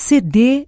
CD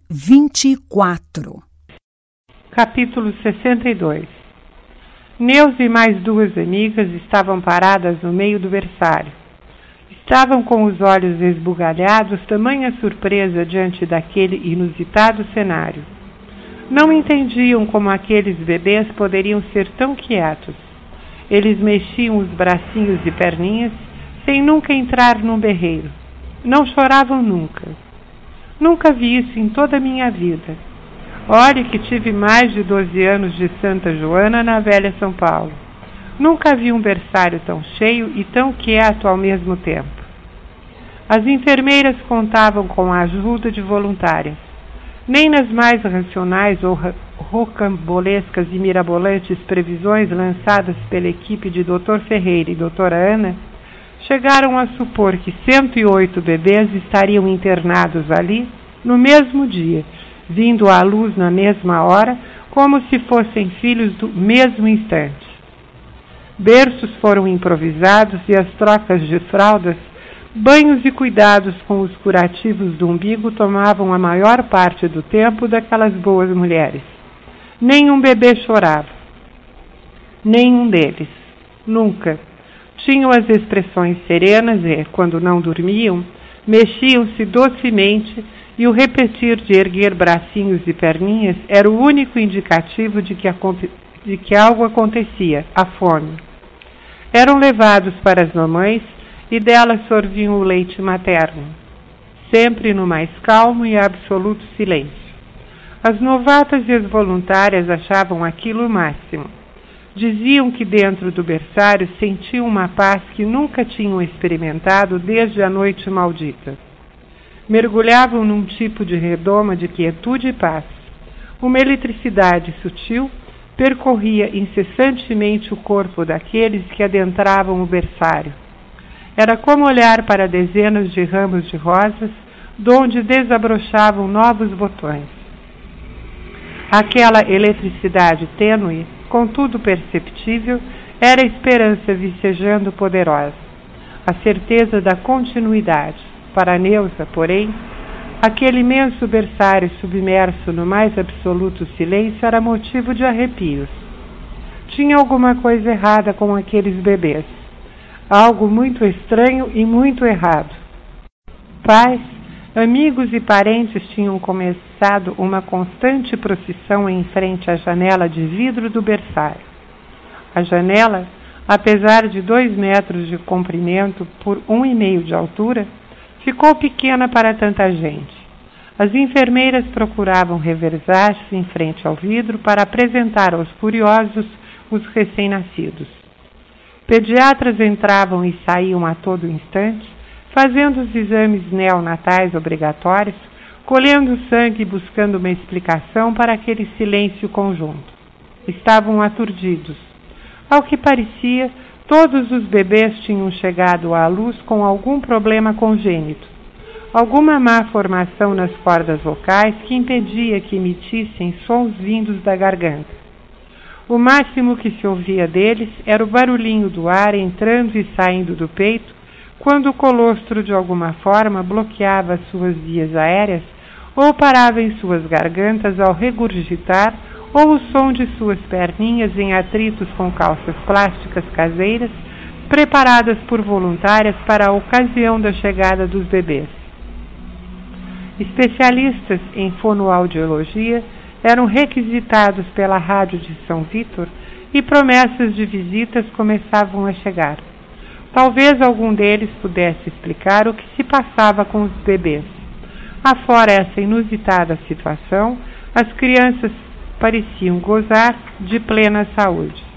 24. Capítulo 62. Neuza e mais duas amigas estavam paradas no meio do berçário. Estavam com os olhos esbugalhados, tamanha surpresa diante daquele inusitado cenário. Não entendiam como aqueles bebês poderiam ser tão quietos. Eles mexiam os bracinhos e perninhas, sem nunca entrar num berreiro. Não choravam nunca. Nunca vi isso em toda a minha vida. Olhe que tive mais de 12 anos de Santa Joana na velha São Paulo. Nunca vi um berçário tão cheio e tão quieto ao mesmo tempo. As enfermeiras contavam com a ajuda de voluntárias. Nem nas mais racionais ou rocambolescas e mirabolantes previsões lançadas pela equipe de Dr. Ferreira e Dra. Ana, chegaram a supor que 108 bebês estariam internados ali no mesmo dia, vindo à luz na mesma hora, como se fossem filhos do mesmo instante. Berços foram improvisados e as trocas de fraldas, banhos e cuidados com os curativos do umbigo tomavam a maior parte do tempo daquelas boas mulheres. Nenhum bebê chorava. Nenhum deles. Nunca. Tinham as expressões serenas e, quando não dormiam, mexiam-se docemente e o repetir de erguer bracinhos e perninhas era o único indicativo de que algo acontecia, a fome. Eram levados para as mamães e delas sorviam o leite materno, sempre no mais calmo e absoluto silêncio. As novatas e as voluntárias achavam aquilo o máximo. Diziam que dentro do berçário sentiam uma paz que nunca tinham experimentado desde a noite maldita. Mergulhavam num tipo de redoma de quietude e paz. Uma eletricidade sutil percorria incessantemente o corpo daqueles que adentravam o berçário. Era como olhar para dezenas de ramos de rosas, donde desabrochavam novos botões. Aquela eletricidade tênue, contudo perceptível, era a esperança vicejando poderosa, a certeza da continuidade. Para Neuza, porém, aquele imenso berçário submerso no mais absoluto silêncio era motivo de arrepios. Tinha alguma coisa errada com aqueles bebês. Algo muito estranho e muito errado. Pais, amigos e parentes tinham começado uma constante procissão em frente à janela de vidro do berçário. A janela, apesar de 2 metros de comprimento por 1,5 de altura, ficou pequena para tanta gente. As enfermeiras procuravam reversar-se em frente ao vidro para apresentar aos curiosos os recém-nascidos. Pediatras entravam e saíam a todo instante, fazendo os exames neonatais obrigatórios, colhendo sangue e buscando uma explicação para aquele silêncio conjunto. Estavam aturdidos. Ao que parecia, todos os bebês tinham chegado à luz com algum problema congênito, alguma má formação nas cordas vocais que impedia que emitissem sons vindos da garganta. O máximo que se ouvia deles era o barulhinho do ar entrando e saindo do peito, quando o colostro de alguma forma bloqueava as suas vias aéreas ou parava em suas gargantas ao regurgitar, ou o som de suas perninhas em atritos com calças plásticas caseiras, preparadas por voluntárias para a ocasião da chegada dos bebês. Especialistas em fonoaudiologia eram requisitados pela rádio de São Vítor e promessas de visitas começavam a chegar. Talvez algum deles pudesse explicar o que se passava com os bebês. Afora essa inusitada situação, as crianças pareciam gozar de plena saúde.